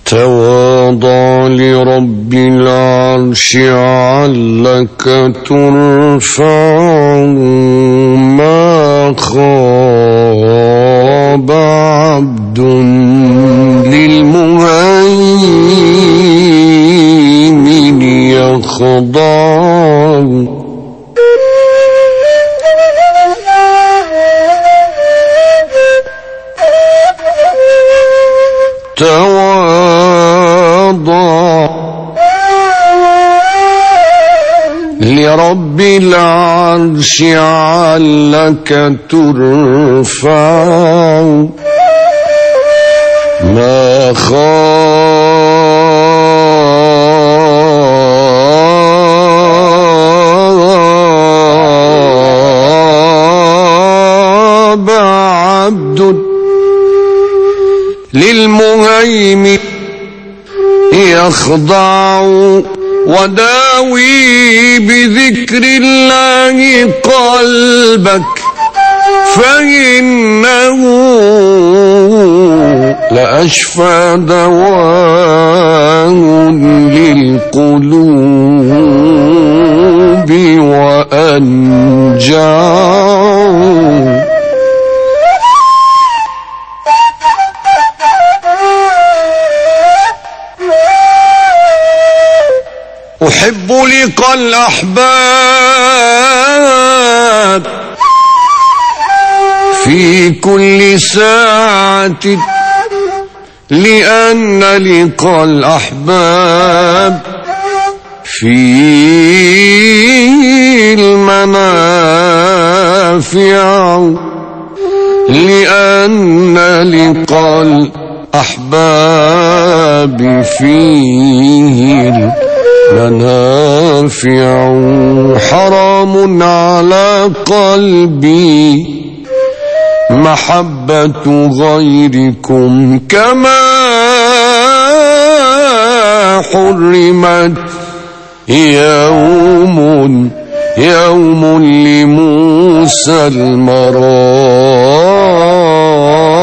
تواضع لرب العرش علك ترفع، ما خاب عبد للمهيمن يخضع. تواضع لرب العرش علك ترفع، ما خاب عبد للمهيمن يخضع. وداوي بذكر الله قلبك، فإنه لأشفى دواء للقلوب وأنجع. أحب لقاء الأحباب في كل ساعة، لأن لقاء الأحباب فيه المنافع، لأن لقاء الأحباب فيه منافع. حرام على قلبي محبة غيركم، كما حرمت يوم لموسى المرام.